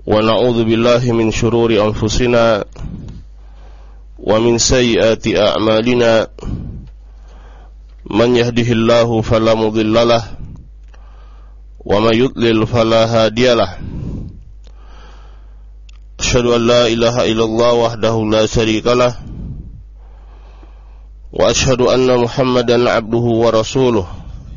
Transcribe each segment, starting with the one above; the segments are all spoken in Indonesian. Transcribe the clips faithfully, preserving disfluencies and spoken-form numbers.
ونعوذ بالله من شرور أنفسنا ومن سيئات أعمالنا من يهده الله فلا مضل له ومن يضلل فلا هادي له أشهد أن لا إله إلا الله وحده لا شريك له وأشهد أن محمدا عبده ورسوله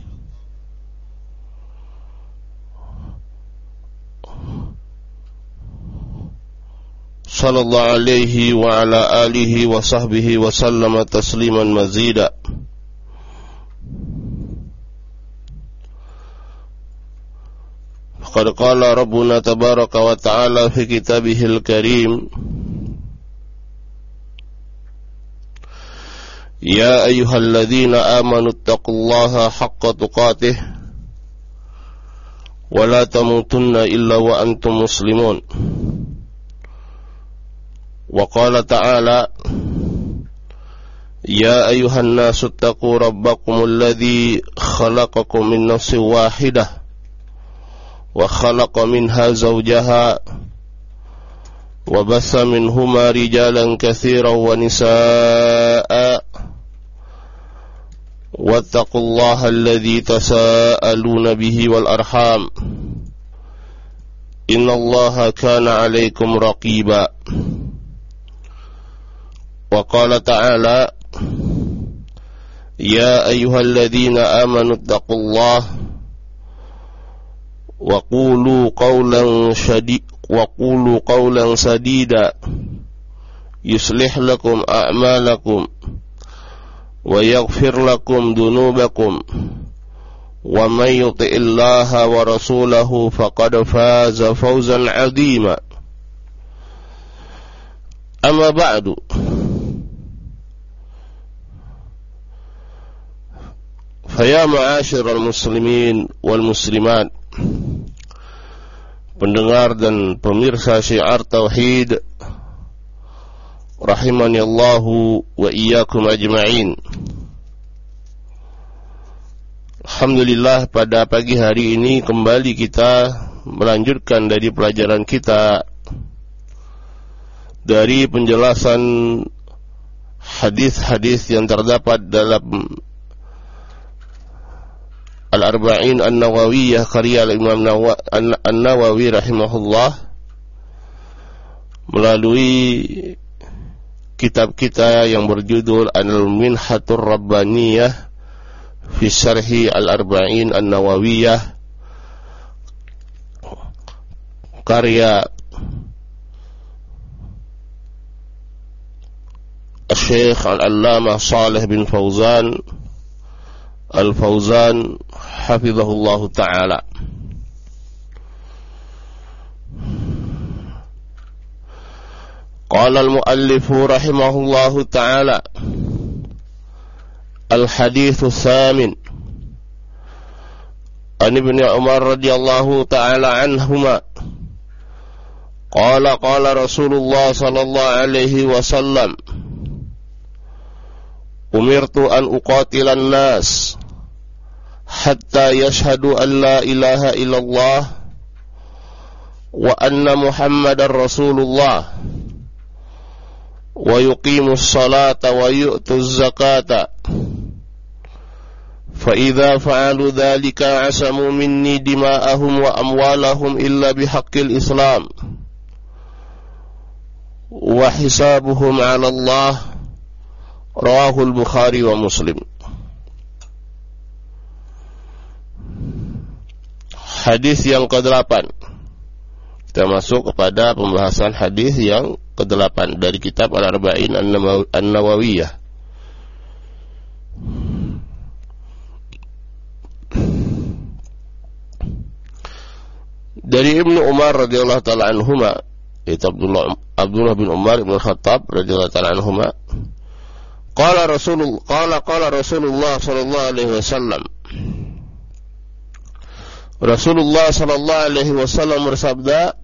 صلى الله عليه وعلى آله وصحبه وسلم تسليما مزيدا. فقد قال ربنا تبارك وتعالى في كتابه الكريم: يا أيها الذين آمنوا اتقوا الله حق تقاته ولا تموتن إلا وأنتم مسلمون. وقال تعالى: يا أيها الناس اتقوا ربكم الذي خلقكم من نفس واحدة وخلق منها زوجها وبث منهما رجالا كثيرا ونساء واتقوا الله الذي تساءلون به والأرحام إن الله كان عليكم رقيبا. وقال تعالى: يا أيها الذين آمنوا اتقوا الله وقولوا قولا شديد وقولوا قولا سديدا يصلح لكم أعمالكم ويغفر لكم ذنوبكم ومن يطع الله ورسوله فقد فاز فوزا عظيما. أما بعد، faya ma'asyiral muslimin wal muslimat, pendengar dan pemirsa syiar tauhid rahimani Allahu wa iyyakum ajma'in. Alhamdulillah, pada pagi hari ini kembali kita melanjutkan dari pelajaran kita dari penjelasan hadis-hadis yang terdapat dalam Al-Arba'in An-Nawawiyah karya Imam An-Nawawi rahimahullah, melalui kitab kita yang berjudul Al-Minhatur Rabbaniyah fi Syarhi Al-Arba'in An-Nawawiyah karya Syekh Al-Allamah Shalih bin Fauzan Al-Fauzan hafizahullah ta'ala. Qala al-muallif rahimahullah ta'ala: Al-hadithu tsamin an Ibn Umar radhiyallahu ta'ala anhuma qala qala Rasulullah sallallahu alaihi wasallam: umirtu an uqatilan nas hatta yashhadu an la ilaha illallah wa anna Muhammadar Rasulullah wa yuqimus salata wa yu'tuz zakata fa idza fa'alu dhalika asamu minni dima'ahum wa amwalahum illa bihaqqil Islam wa hisabuhum 'ala Allah. Rawahul Bukhari wa Muslim. Hadis yang kedelapan. Kita masuk kepada pembahasan hadis yang kedelapan dari kitab Al-Arba'in An-Nawawiyah. Dari Ibnu Umar radhiyallahu ta'ala anhuma, itu Abdullah Abdullah bin Umar bin Khattab radhiyallahu ta'ala anhuma, Qala Rasulullah qala qala Rasulullah sallallahu alaihi wasallam, Rasulullah sallallahu alaihi wasallam bersabda,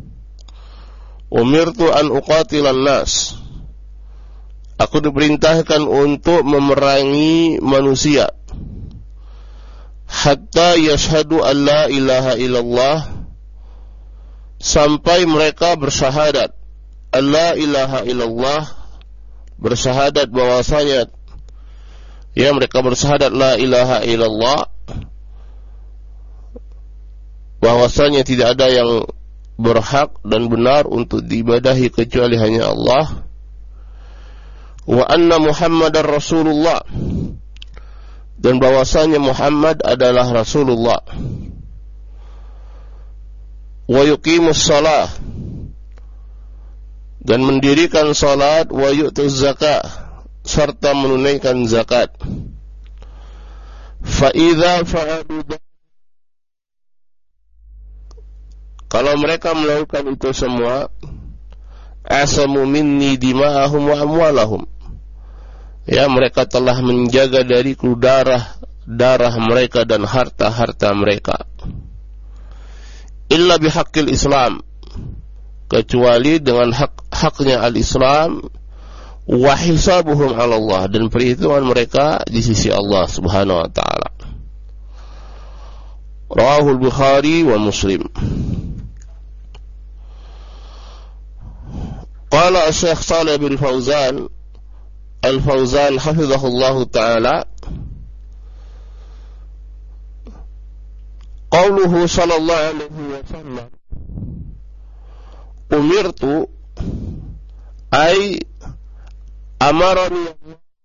umirtu an uqatilan nas, aku diperintahkan untuk memerangi manusia, hatta yashhadu an la ilaha illallah, sampai mereka bersyahadat alla ilaha illallah, bersyahadat bahwasanya ya mereka bersyahadat la ilaha illallah, bahwasanya tidak ada yang berhak dan benar untuk diibadahi kecuali hanya Allah, wa anna Muhammadar Rasulullah, dan bahwasanya Muhammad adalah Rasulullah, wa yuqimus shalah, dan mendirikan salat, wa yu'tuz zakah, serta menunaikan zakat. Fa idza fa'alu, kalau mereka melakukan itu semua, asamu minni dima'ahum wa amwalahum, ya mereka telah menjaga dariku darah darah mereka dan harta-harta mereka. Illa bihaqqil Islam, kecuali dengan hak haknya al-Islam, wa hisabuhum 'ala Allah, dan perhitungan mereka di sisi Allah Subhanahu wa taala. Rawahul Bukhari wa Muslim. Qala Syekh Shalih bin Fauzan Al-Fauzan hafizahullah ta'ala, qauluhu sallallahu alaihi wasallam, umirtu ay amarani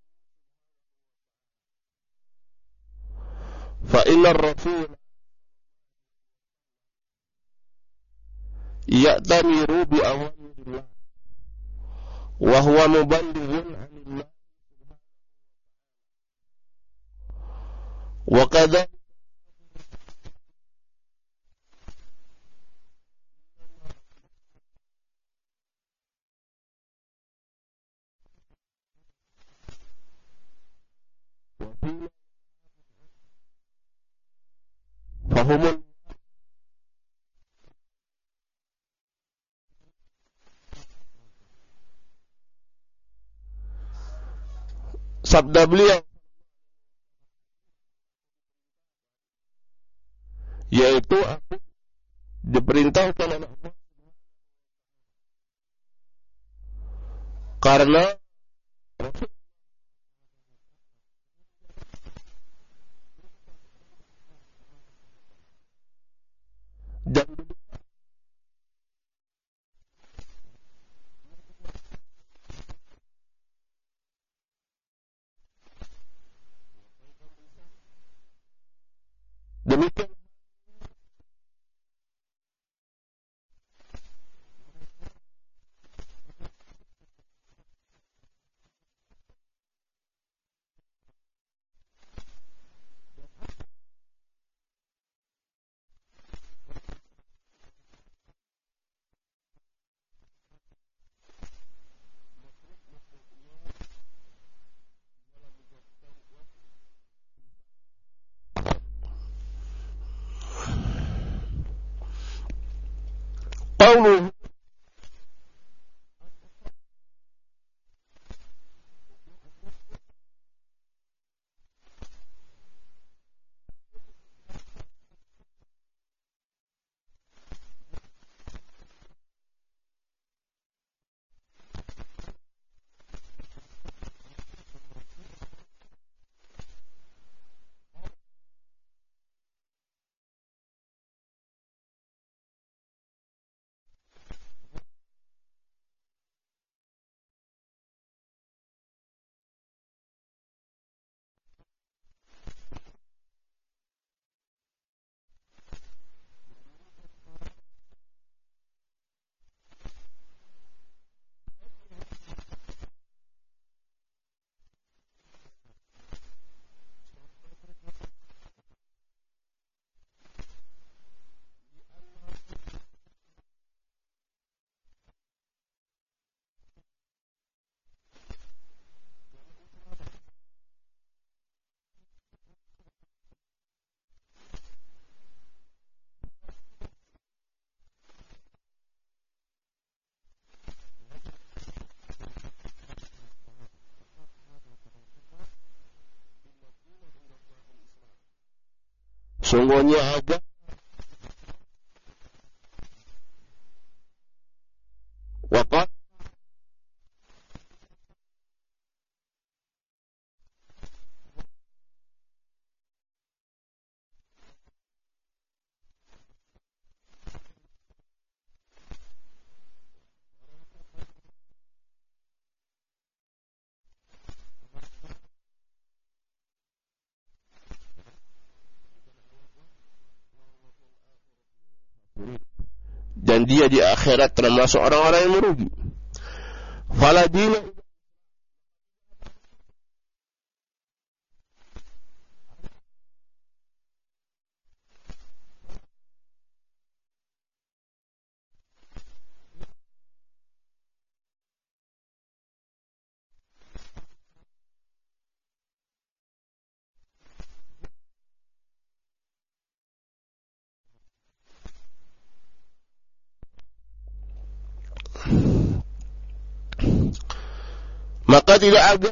fa inna ar-rasul ya'tamiru bi awamirillah wa huwa muballighun 'anillah wa kadza fahumul sabda beliau, yaitu aku diperintahkan oleh Allah karena dan demikian qauluhu sungguhnya agama dia di akhirat termasuk orang-orang yang merugi. Fala dina maka tidak ada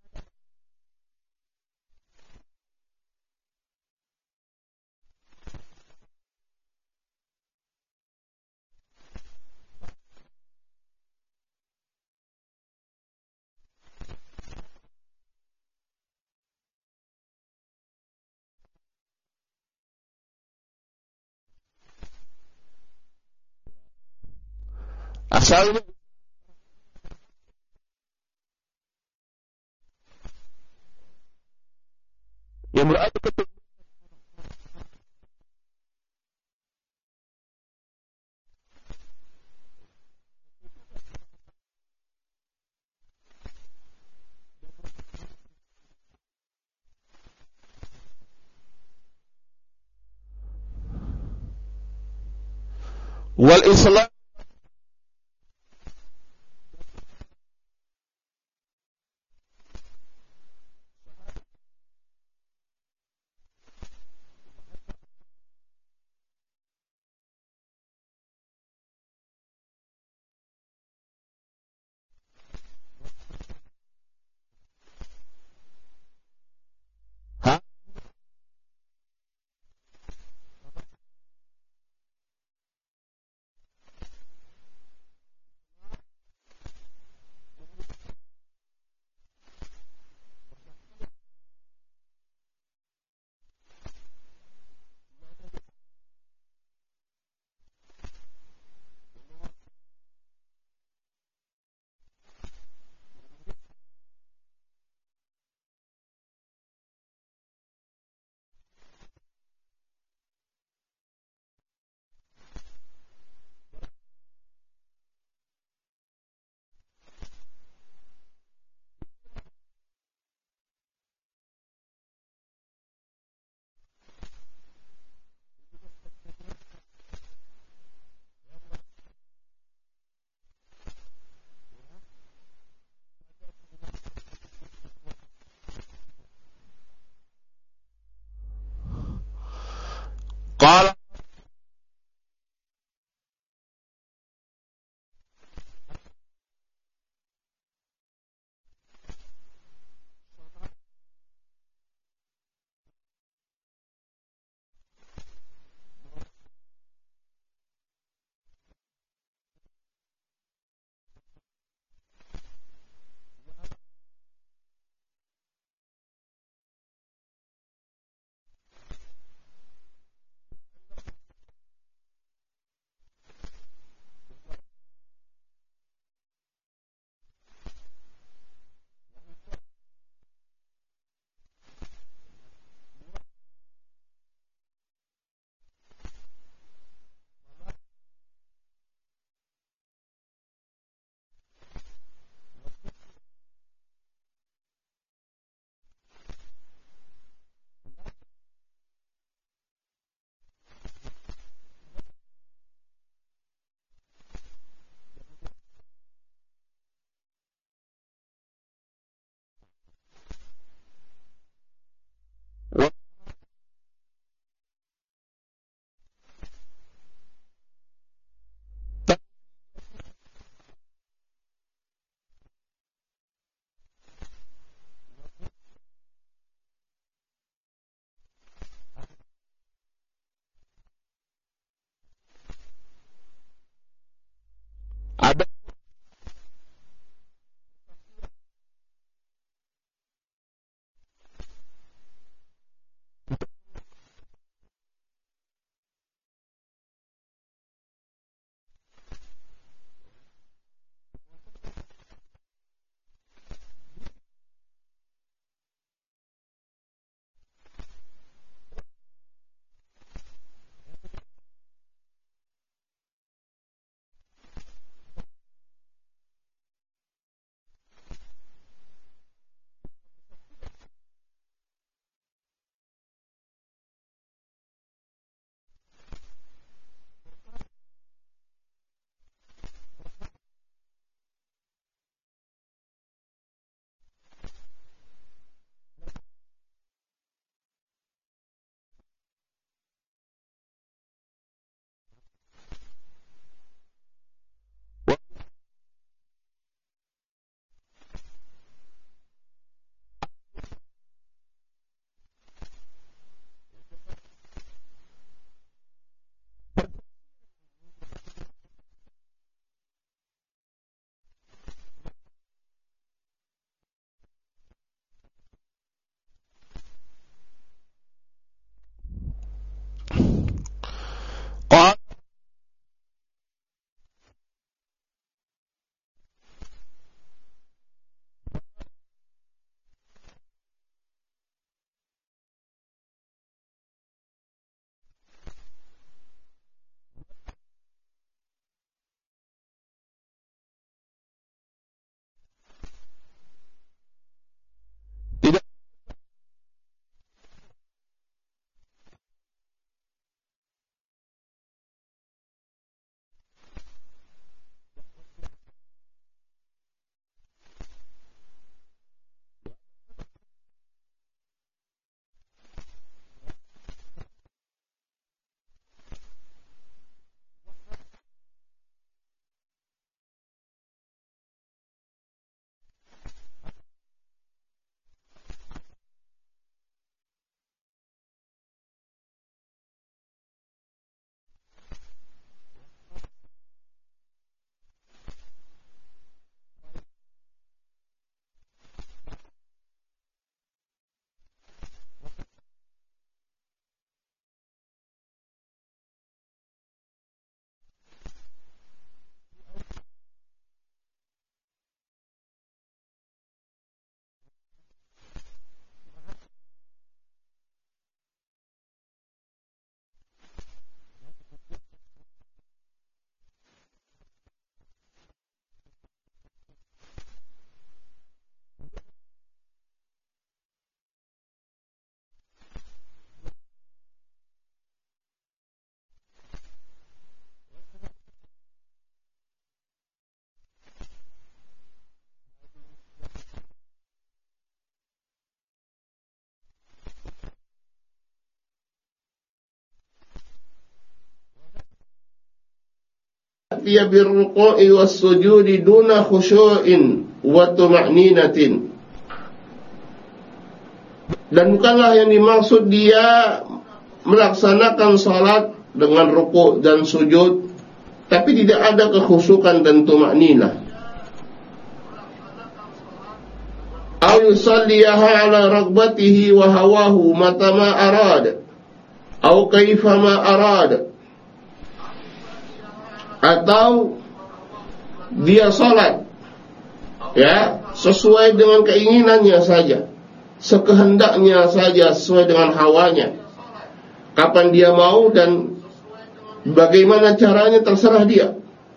asalnya yang berarti ketika wal Islam ha? ya'tiya birruku'i was-sujudi duna khusyu'in wa tuma'ninatin. Dan bukanlah yang dimaksud dia melaksanakan salat dengan ruku' dan sujud tapi tidak ada kekhusyukan dan tuma'ninah. Aw yusalliyaha ala ragbatihi wa hawahu mata ma arada aw kaifa ma arada, atau dia salat ya sesuai dengan keinginannya saja, sekehendaknya saja, sesuai dengan hawanya, kapan dia mau dan bagaimana caranya terserah dia.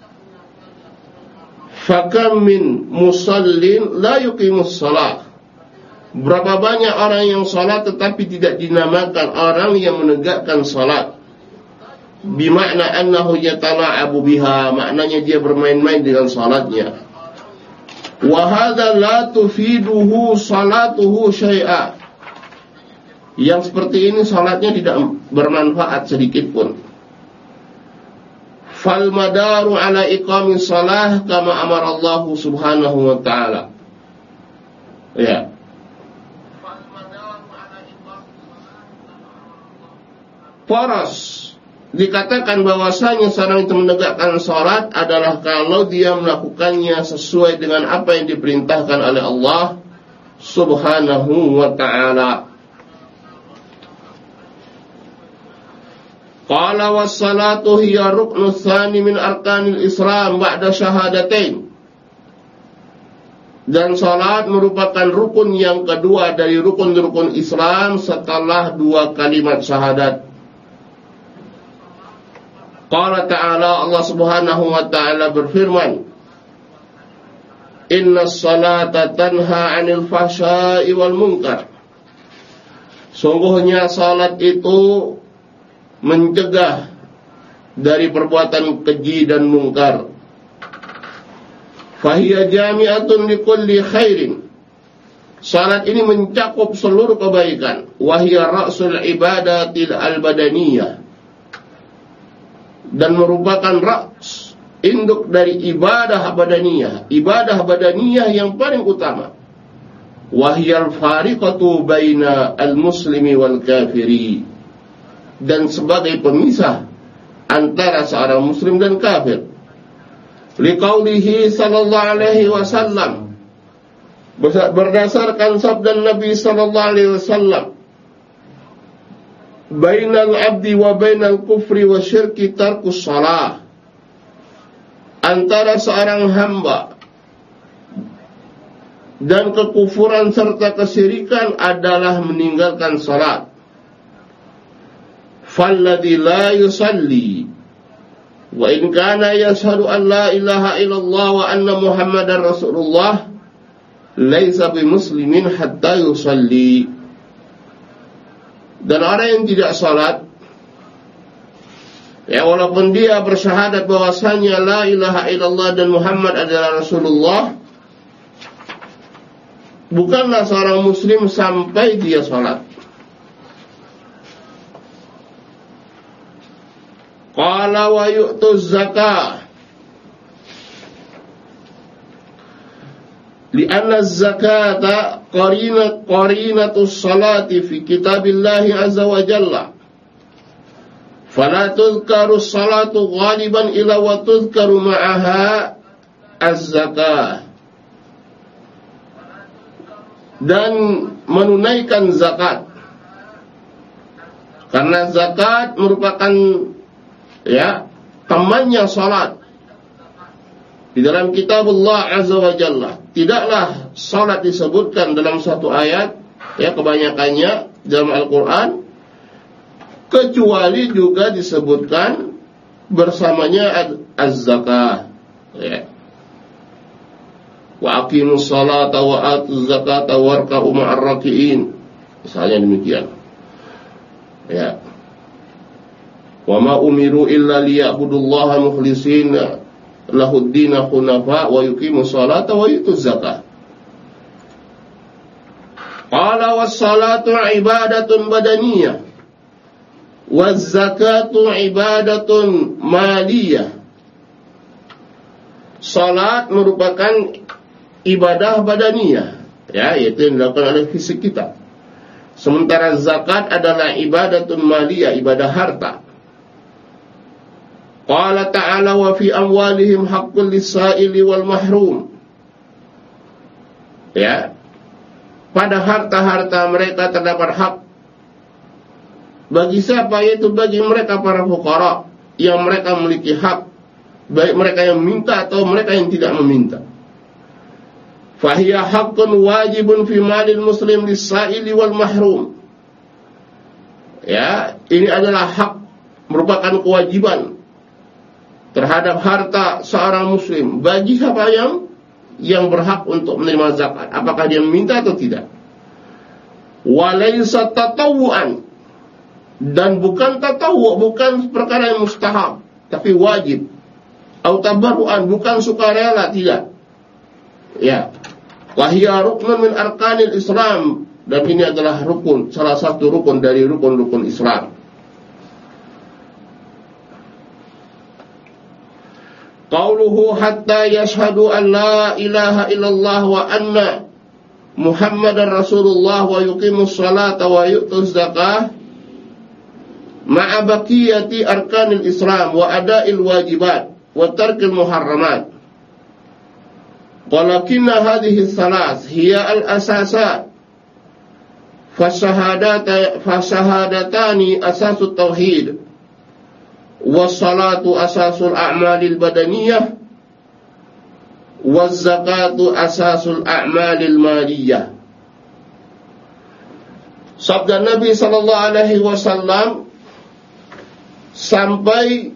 Fakam min musallin la yuqimus salat. Berapa banyak orang yang salat tetapi tidak dinamakan orang yang menegakkan salat. Bimakna annahu yatala'abu biha, maknanya dia bermain-main dengan salatnya. Wa hadza la tufiduhu salatuhu syai'a. Yang seperti ini salatnya tidak bermanfaat sedikit pun. Fal madaru ala iqamis salah kama amara Allah subhanahu wa ta'ala. Ya. Poros dikatakan bahwasanya seorang itu menegakkan salat adalah kalau dia melakukannya sesuai dengan apa yang diperintahkan oleh Allah subhanahu wa ta'ala. Qala was-salatu hiya ruknu tsani min arkanil Islam ba'da syahadatain. Dan salat merupakan rukun yang kedua dari rukun-rukun Islam setelah dua kalimat syahadat. Qala ta'ala, Allah subhanahu wa ta'ala berfirman, Innas salata tanha 'anil fahsya'i wal munkar. Sungguhnya salat itu mencegah dari perbuatan keji dan mungkar. Fahiya jami'atun likulli khairin. Salat ini mencakup seluruh kebaikan. Wahiya ra'sul ibadatil al-badaniyah. Dan merupakan ra's, induk dari ibadah badaniyah. Ibadah badaniyah yang paling utama. Wahiyal fariqatu baina al-muslimi wal kafiri. Dan sebagai pemisah antara seorang muslim dan kafir. Liqaulihi sallallahu alaihi wasallam, berdasarkan sabda Nabi sallallahu alaihi wasallam, bainal abdi wa bainal kufri wa syirki tarkus shalah. Antara seorang hamba dan kekufuran serta kesyirikan adalah meninggalkan salat. Falladhi la yusalli wa in kana yashhadu an la ilaha illallah wa anna muhammadar rasulullah laisa bimuslimin hatta yusalli. Dan orang yang tidak salat, ya walaupun dia bersyahadat bahwasanya la ilaha illallah dan Muhammad adalah Rasulullah, bukanlah seorang muslim sampai dia salat. Qala wa yu'tuz zakah. Lianna az-zakata qarinat qarinatus salati fi kitabillahi azza wa jalla. Fala tuzkaru salatu ghaliban illa wa tuzkaru ma'aha az-zakah. Dan menunaikan zakat. Karena zakat merupakan ya temannya salat. Di dalam kitabullah azza wa jalla tidaklah salat disebutkan dalam satu ayat, ya kebanyakannya dalam Al-Quran, kecuali juga disebutkan bersamanya az-zakah, ya. Wa aqimus salata wa atuz zakata warka'u ma'ar raki'in, misalnya demikian, ya. Wa ma umiru illa liya'budullaha mukhlishina lahuddina hunafa wa yuqimus salata wa yutuz zakah. Qala was salatu ibadatun badaniyah waz zakatu ibadatun maliyah. salat merupakan ibadah badaniyah, ya, yaitu yang dilakukan oleh fisik kita. Sementara zakat adalah ibadatun maliyah, ibadah harta. Qala ta'ala wa fi amwalihim haqqul lis-sa'ili wal mahrum. Ya. Pada harta-harta mereka terdapat hak. Bagi siapa? Yaitu bagi mereka para fuqara yang mereka memiliki hak, baik mereka yang minta atau mereka yang tidak meminta. Fahiya haqqun wajibun fi malil muslim lis-sa'ili wal mahrum. Ya, ini adalah hak, merupakan kewajiban terhadap harta seorang muslim bagi siapa yang yang berhak untuk menerima zakat, apakah dia meminta atau tidak. Walaysa tatawuan, dan bukan tatawu, bukan perkara yang mustahab, tapi wajib. Atau tabarruan, bukan sukarela, tidak. Ya. Wahia ruknun min arkanil Islam, dan ini adalah rukun, salah satu rukun dari rukun-rukun Islam. Qauluhu hatta yashhadu an la ilaha illallah wa anna Muhammadar Rasulullah wa yuqimus salata wa yu'tuz zakah ma'a baqiyati arkanil Islam wa ada'il wajibat wa tarkil muharramat. Walakinna hadhihi salas hiya al-asasat fasyahadat fasyahadatani asasut tauhid was-salatu asasul a'malil badaniyah waz-zakatu asasul a'malil maliyah. Sabda Nabi sallallahu alaihi wasallam sampai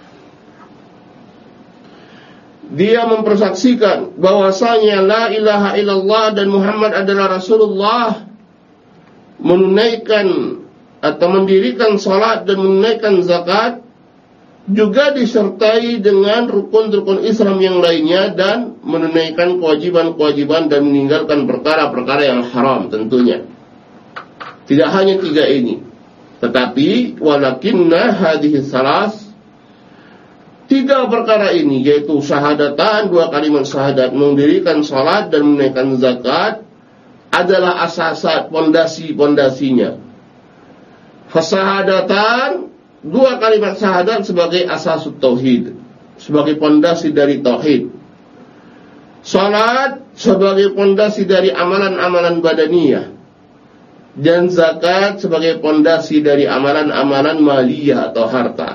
dia mempersaksikan bahwasanya la ilaha illallah dan Muhammad adalah Rasulullah, menunaikan atau mendirikan salat dan menunaikan zakat, juga disertai dengan rukun-rukun Islam yang lainnya, dan menunaikan kewajiban-kewajiban dan meninggalkan perkara-perkara yang haram tentunya. Tidak hanya tiga ini, tetapi walakinna hadhihi salas, tiga perkara ini, yaitu syahadatan, dua kalimat syahadat, mendirikan salat dan menunaikan zakat, adalah asasat, pondasi-pondasinya. Fasyahadatan, dua kalimat syahadat sebagai asasut tauhid, sebagai pondasi dari tauhid. Salat sebagai pondasi dari amalan-amalan badaniyah, dan zakat sebagai pondasi dari amalan-amalan maliyah atau harta.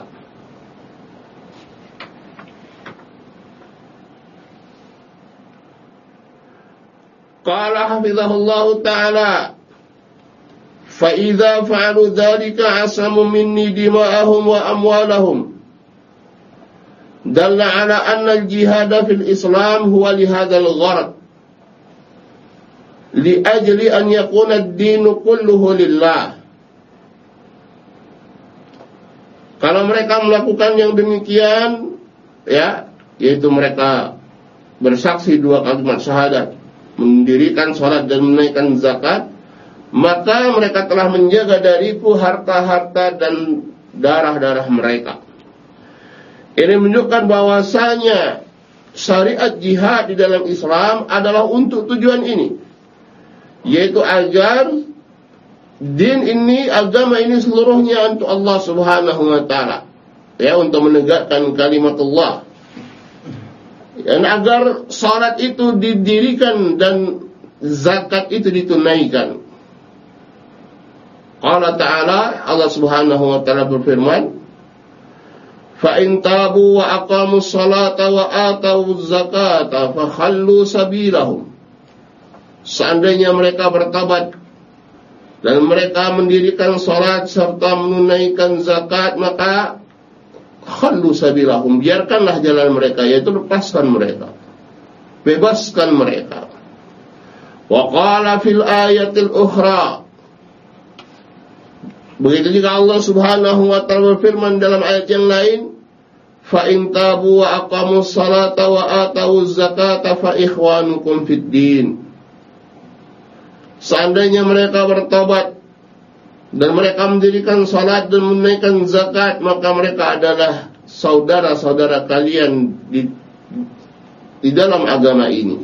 Qala hafizahullahu ta'ala, fa idza fa'alu dzalika asamu minni dima'ahum wa amwalahum, dalla ala anna al-jihad fil Islam huwa li hadzal gharad, li ajli an yakuna ad-din kulluhu lillah. Kalau mereka melakukan yang demikian, ya, yaitu mereka bersaksi dua kalimat syahadat, mendirikan salat dan menunaikan zakat, maka mereka telah menjaga dariku harta-harta dan darah-darah mereka. Ini menunjukkan bahwasanya syariat jihad di dalam Islam adalah untuk tujuan ini, yaitu agar din ini, agama ini seluruhnya untuk Allah Subhanahu wa ta'ala, ya, untuk menegakkan kalimat Allah. Dan agar salat itu didirikan dan zakat itu ditunaikan. Qala ta'ala, Allah Subhanahu wa ta'ala berfirman, fa in tabu wa aqamus salata wa atawuz zakata fa khallu sabilahum. Seandainya mereka bertobat dan mereka mendirikan salat serta menunaikan zakat, maka khallu sabilahum, biarkanlah jalan mereka, yaitu lepaskan mereka, bebaskan mereka. Wa qala fil ayatil ukhra, begitu juga Allah Subhanahu wa ta'ala berfirman dalam ayat yang lain, fa in tabu wa aqamus salata wa atawuz zakata fa ikhwanukum fid din. Seandainya mereka bertobat dan mereka mendirikan salat dan menunaikan zakat, maka mereka adalah saudara-saudara kalian di di dalam agama ini.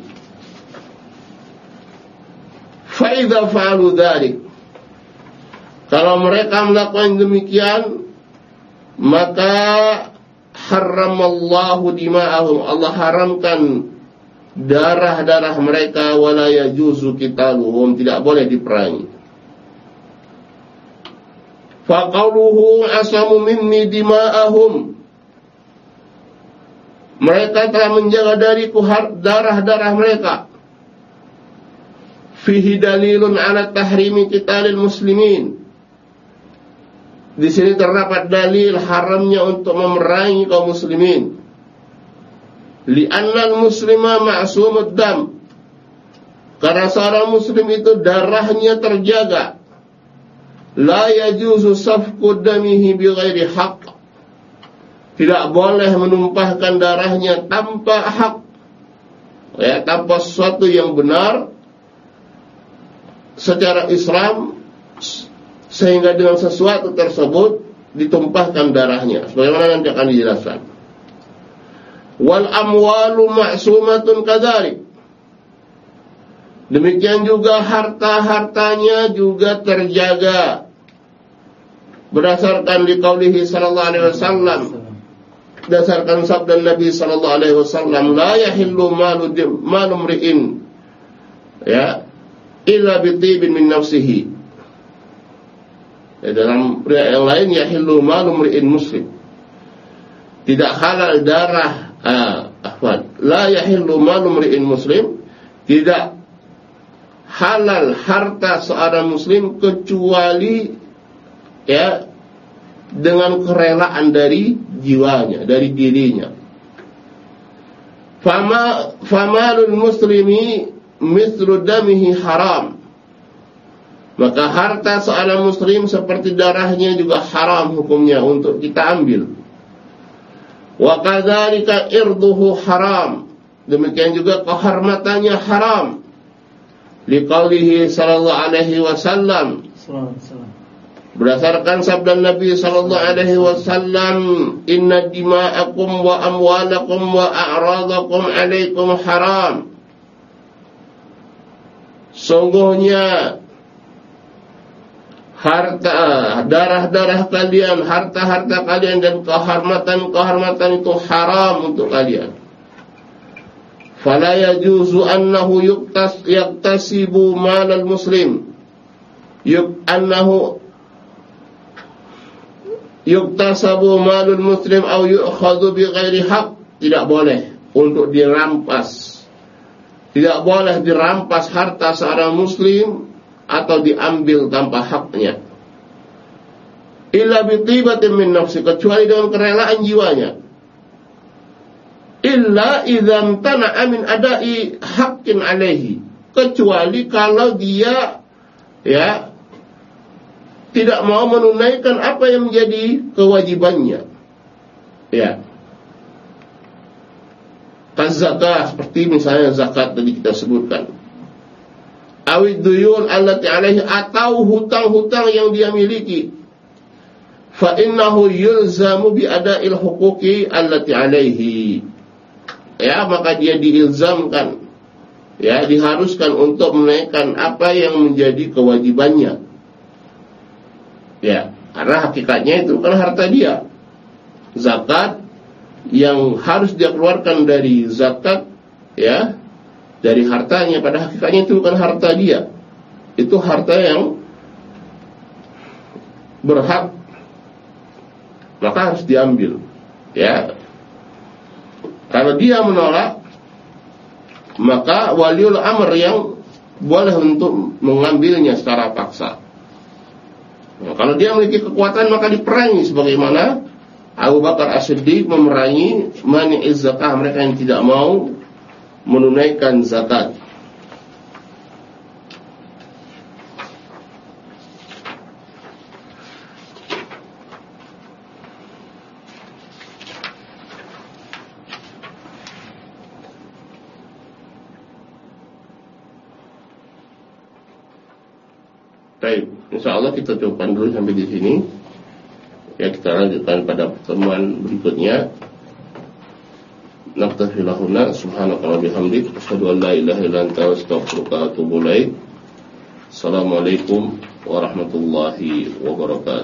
Fa idza fa'alu dzalik, kalau mereka melakukan demikian, maka haramallahu dima'ahum, Allah haramkan darah-darah mereka, wala yajuzu qitaluhum, tidak boleh diperangi. Fa qawluhu asamu minni dima'ahum, mereka telah menjaga dariku darah-darah mereka. Fihi dalilun ala tahrimi qitalil muslimin, di sini terdapat dalil haramnya untuk memerangi kaum muslimin. Li'annal muslima ma'sumud dam, karena seorang muslim itu darahnya terjaga. La yajuzu safku damihi bighairi haqq, tidak boleh menumpahkan darahnya tanpa hak, ya, tanpa sesuatu yang benar secara Islam, sehingga dengan sesuatu tersebut ditumpahkan darahnya, sebagaimana nanti akan dijelaskan. Wal amwalu ma'sumatun kadzalik, demikian juga harta-hartanya juga terjaga, berdasarkan liqaulihi sallallahu alaihi wasallam, berdasarkan sabda Nabi sallallahu alaihi wasallam, la yahillu malu malu mri'in, ya, illa bitibin min nafsihi. Dalam riwayat yang lain, yahillu malu mri'in muslim, tidak halal darah ah, afwan la yahillu malu mri'in muslim, tidak halal harta seorang muslim kecuali, ya, dengan kerelaan dari jiwanya, dari dirinya. Fama famalul muslimi mithlu damihi haram, maka harta seorang muslim seperti darahnya juga haram hukumnya untuk kita ambil. Wa kadzalika irduhu haram, demikian juga kehormatannya haram. Liqaulihi sallallahu alaihi wasallam, berdasarkan sabda Nabi sallallahu alaihi wasallam, inna dima'akum wa amwalakum wa a'radakum alaikum haram, sungguhnya harta, darah-darah kalian, harta-harta kalian, dan kehormatan-kehormatan itu haram untuk kalian. Fala yajuzu annahu yuktas yaktasibu malal muslim, yuk annahu yuktasabu malul muslim au yu'khadhu bighairi haqq, tidak boleh untuk dirampas, tidak boleh dirampas harta seorang muslim atau diambil tanpa haknya. Illa bitibatin min nafsi, kecuali dengan kerelaan jiwanya. Illa idzan tana'a min adai haqqin alaihi, kecuali kalau dia, ya, tidak mau menunaikan apa yang menjadi kewajibannya, ya. Zakat, seperti misalnya zakat tadi kita sebutkan. Awid duyun allati alaihi, atau hutang-hutang yang dia miliki. Fa innahu yulzamu bi ada'il huquqi allati alaihi, ya, maka dia diilzamkan, ya, diharuskan untuk menunaikan apa yang menjadi kewajibannya, ya, karena hakikatnya itu kan harta dia. Zakat yang harus dia keluarkan dari zakat, ya, dari hartanya, pada hakikatnya itu bukan harta dia, itu harta yang berhak, maka harus diambil, ya. Kalau dia menolak, maka waliul amr yang boleh untuk mengambilnya secara paksa. Nah, kalau dia memiliki kekuatan, maka diperangi, sebagaimana Abu Bakar As-Siddiq memerangi mani'iz zakah, mereka yang tidak mau menunaikan zakat. Baik, insyaallah kita cukupkan dulu sampai di sini. Ya, kita lanjutkan pada pertemuan berikutnya. naktafi lahuna subhanaka wa bihamdik asyhadu an la ilaha illa anta astaghfiruka wa atubu ilaik. Assalamualaikum warahmatullahi wabarakatuh.